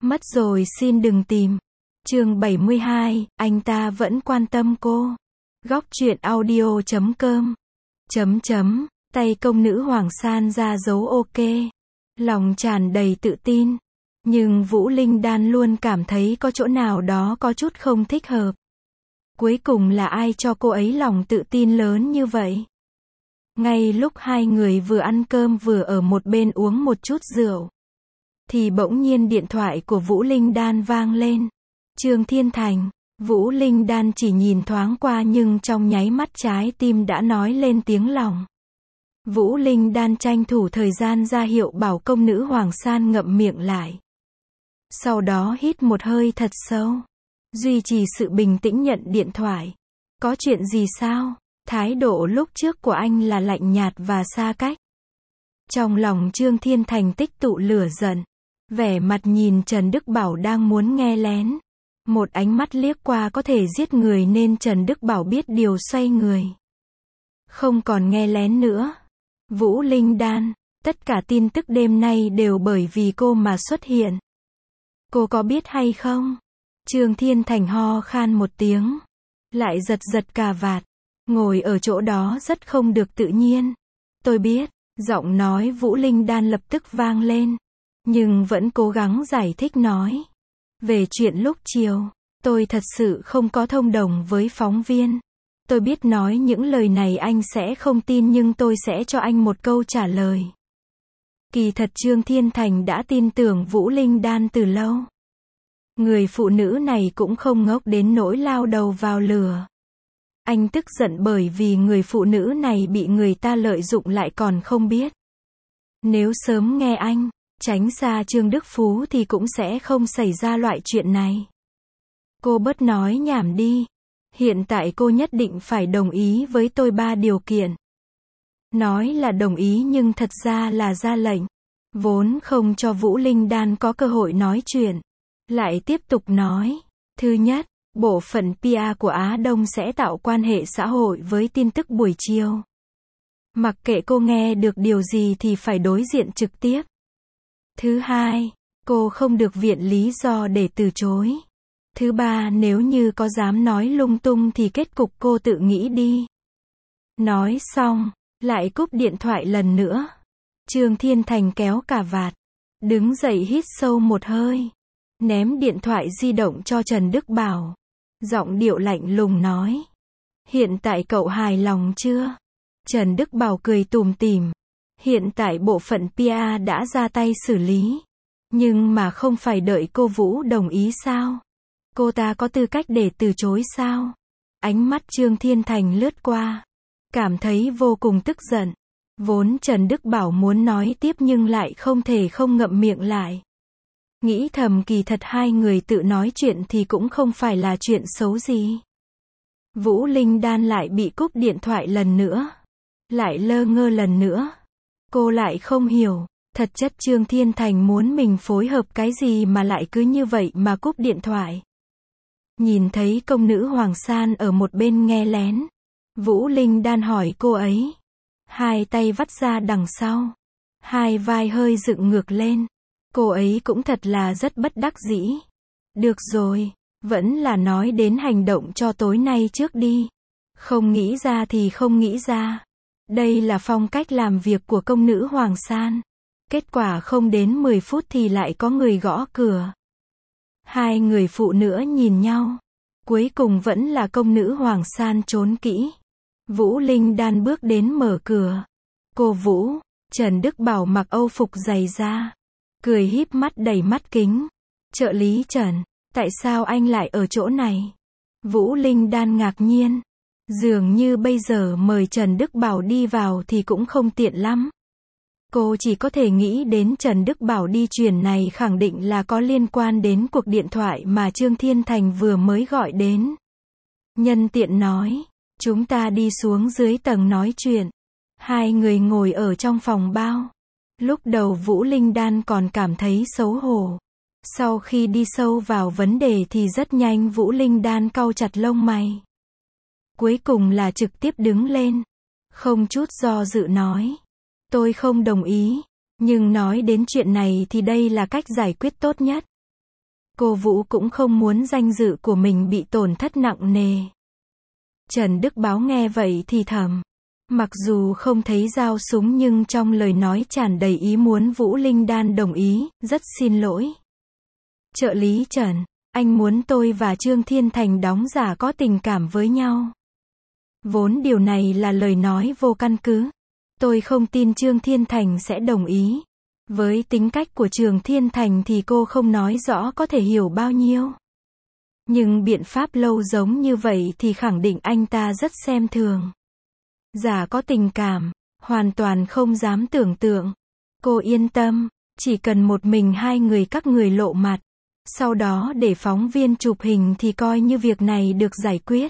Mất rồi xin đừng tìm. Chương 72, anh ta vẫn quan tâm cô. Góc truyện audio.com. Tay công nữ Hoàng San ra dấu ok. Lòng tràn đầy tự tin. Nhưng Vũ Linh Đan luôn cảm thấy có chỗ nào đó có chút không thích hợp. Cuối cùng là ai cho cô ấy lòng tự tin lớn như vậy? Ngay lúc hai người vừa ăn cơm vừa ở một bên uống một chút rượu, thì bỗng nhiên điện thoại của Vũ Linh Đan vang lên. Trương Thiên Thành. Vũ Linh Đan chỉ nhìn thoáng qua nhưng trong nháy mắt trái tim đã nói lên tiếng lòng. Vũ Linh Đan tranh thủ thời gian ra hiệu bảo công nữ Hoàng San ngậm miệng lại. Sau đó hít một hơi thật sâu. Duy trì sự bình tĩnh nhận điện thoại. Có chuyện gì sao? Thái độ lúc trước của anh là lạnh nhạt và xa cách. Trong lòng Trương Thiên Thành tích tụ lửa giận. Vẻ mặt nhìn Trần Đức Bảo đang muốn nghe lén. Một ánh mắt liếc qua có thể giết người nên Trần Đức Bảo biết điều xoay người. Không còn nghe lén nữa. Vũ Linh Đan, tất cả tin tức đêm nay đều bởi vì cô mà xuất hiện. Cô có biết hay không? Trương Thiên Thành ho khan một tiếng. Lại giật giật cà vạt. Ngồi ở chỗ đó rất không được tự nhiên. Tôi biết, giọng nói Vũ Linh Đan lập tức vang lên. Nhưng vẫn cố gắng giải thích nói. Về chuyện lúc chiều, tôi thật sự không có thông đồng với phóng viên. Tôi biết nói những lời này anh sẽ không tin nhưng tôi sẽ cho anh một câu trả lời. Kỳ thật Trương Thiên Thành đã tin tưởng Vũ Linh Đan từ lâu. Người phụ nữ này cũng không ngốc đến nỗi lao đầu vào lửa. Anh tức giận bởi vì người phụ nữ này bị người ta lợi dụng lại còn không biết. Nếu sớm nghe anh, tránh xa Trương Đức Phú thì cũng sẽ không xảy ra loại chuyện này. Cô bớt nói nhảm đi. Hiện tại cô nhất định phải đồng ý với tôi 3 điều kiện. Nói là đồng ý nhưng thật ra là ra lệnh. Vốn không cho Vũ Linh Đan có cơ hội nói chuyện. Lại tiếp tục nói. Thứ nhất, bộ phận PR của Á Đông sẽ tạo quan hệ xã hội với tin tức buổi chiều. Mặc kệ cô nghe được điều gì thì phải đối diện trực tiếp. Thứ hai, cô không được viện lý do để từ chối. Thứ ba, nếu như có dám nói lung tung thì kết cục cô tự nghĩ đi. Nói xong, lại cúp điện thoại lần nữa. Trương Thiên Thành kéo cà vạt, đứng dậy hít sâu một hơi, ném điện thoại di động cho Trần Đức Bảo. Giọng điệu lạnh lùng nói. Hiện tại cậu hài lòng chưa? Trần Đức Bảo cười tủm tỉm. Hiện tại bộ phận PR đã ra tay xử lý. Nhưng mà không phải đợi cô Vũ đồng ý sao? Cô ta có tư cách để từ chối sao? Ánh mắt Trương Thiên Thành lướt qua. Cảm thấy vô cùng tức giận. Vốn Trần Đức Bảo muốn nói tiếp nhưng lại không thể không ngậm miệng lại. Nghĩ thầm kỳ thật hai người tự nói chuyện thì cũng không phải là chuyện xấu gì. Vũ Linh Đan lại bị cúp điện thoại lần nữa. Lại lơ ngơ lần nữa. Cô lại không hiểu, thật chất Trương Thiên Thành muốn mình phối hợp cái gì mà lại cứ như vậy mà cúp điện thoại. Nhìn thấy công nữ Hoàng San ở một bên nghe lén. Vũ Linh Đan hỏi cô ấy. Hai tay vắt ra đằng sau. Hai vai hơi dựng ngược lên. Cô ấy cũng thật là rất bất đắc dĩ. Được rồi, vẫn là nói đến hành động cho tối nay trước đi. Không nghĩ ra thì không nghĩ ra. Đây là phong cách làm việc của công nữ Hoàng San. Kết quả không đến 10 phút thì lại có người gõ cửa. Hai người phụ nữ nhìn nhau. Cuối cùng vẫn là công nữ Hoàng San trốn kỹ. Vũ Linh Đan bước đến mở cửa. Cô Vũ, Trần Đức Bảo mặc âu phục dày da. Cười híp mắt đầy mắt kính. Trợ lý Trần, tại sao anh lại ở chỗ này? Vũ Linh Đan ngạc nhiên. Dường như bây giờ mời Trần Đức Bảo đi vào thì cũng không tiện lắm. Cô chỉ có thể nghĩ đến Trần Đức Bảo đi truyền này khẳng định là có liên quan đến cuộc điện thoại mà Trương Thiên Thành vừa mới gọi đến. Nhân tiện nói, chúng ta đi xuống dưới tầng nói chuyện. Hai người ngồi ở trong phòng bao. Lúc đầu Vũ Linh Đan còn cảm thấy xấu hổ. Sau khi đi sâu vào vấn đề thì rất nhanh Vũ Linh Đan cau chặt lông mày. Cuối cùng là trực tiếp đứng lên. Không chút do dự nói. Tôi không đồng ý. Nhưng nói đến chuyện này thì đây là cách giải quyết tốt nhất. Cô Vũ cũng không muốn danh dự của mình bị tổn thất nặng nề. Trần Đức Báo nghe vậy thì thầm. Mặc dù không thấy dao súng nhưng trong lời nói tràn đầy ý muốn Vũ Linh Đan đồng ý, rất xin lỗi. Trợ lý Trần, anh muốn tôi và Trương Thiên Thành đóng giả có tình cảm với nhau. Vốn điều này là lời nói vô căn cứ. Tôi không tin Trương Thiên Thành sẽ đồng ý. Với tính cách của Trương Thiên Thành thì cô không nói rõ có thể hiểu bao nhiêu. Nhưng biện pháp lâu giống như vậy thì khẳng định anh ta rất xem thường. Giả có tình cảm, hoàn toàn không dám tưởng tượng. Cô yên tâm, chỉ cần một mình hai người các người lộ mặt. Sau đó để phóng viên chụp hình thì coi như việc này được giải quyết.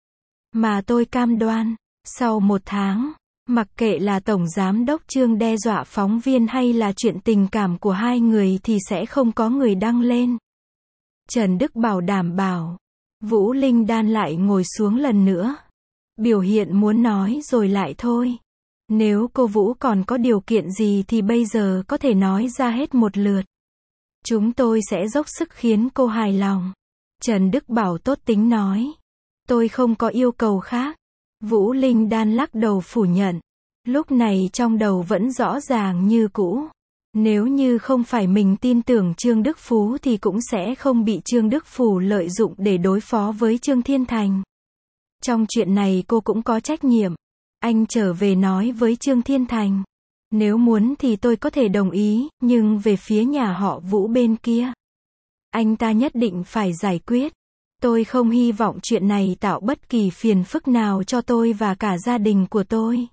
Mà tôi cam đoan, sau 1 tháng, mặc kệ là Tổng Giám đốc Trương đe dọa phóng viên hay là chuyện tình cảm của hai người thì sẽ không có người đăng lên. Trần Đức Bảo đảm bảo. Vũ Linh Đan lại ngồi xuống lần nữa. Biểu hiện muốn nói rồi lại thôi. Nếu cô Vũ còn có điều kiện gì thì bây giờ có thể nói ra hết một lượt. Chúng tôi sẽ dốc sức khiến cô hài lòng. Trần Đức Bảo tốt tính nói. Tôi không có yêu cầu khác. Vũ Linh Đan lắc đầu phủ nhận. Lúc này trong đầu vẫn rõ ràng như cũ. Nếu như không phải mình tin tưởng Trương Đức Phú thì cũng sẽ không bị Trương Đức Phù lợi dụng để đối phó với Trương Thiên Thành. Trong chuyện này cô cũng có trách nhiệm. Anh trở về nói với Trương Thiên Thành. Nếu muốn thì tôi có thể đồng ý, nhưng về phía nhà họ Vũ bên kia, anh ta nhất định phải giải quyết. Tôi không hy vọng chuyện này tạo bất kỳ phiền phức nào cho tôi và cả gia đình của tôi.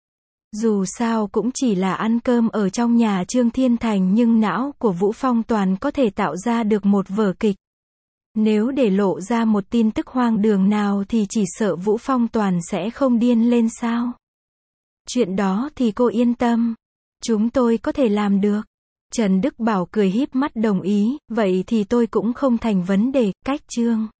Dù sao cũng chỉ là ăn cơm ở trong nhà Trương Thiên Thành nhưng não của Vũ Phong Toàn có thể tạo ra được một vở kịch. Nếu để lộ ra một tin tức hoang đường nào thì chỉ sợ Vũ Phong Toàn sẽ không điên lên sao. Chuyện đó thì cô yên tâm. Chúng tôi có thể làm được. Trần Đức Bảo cười híp mắt đồng ý, vậy thì tôi cũng không thành vấn đề, cách Trương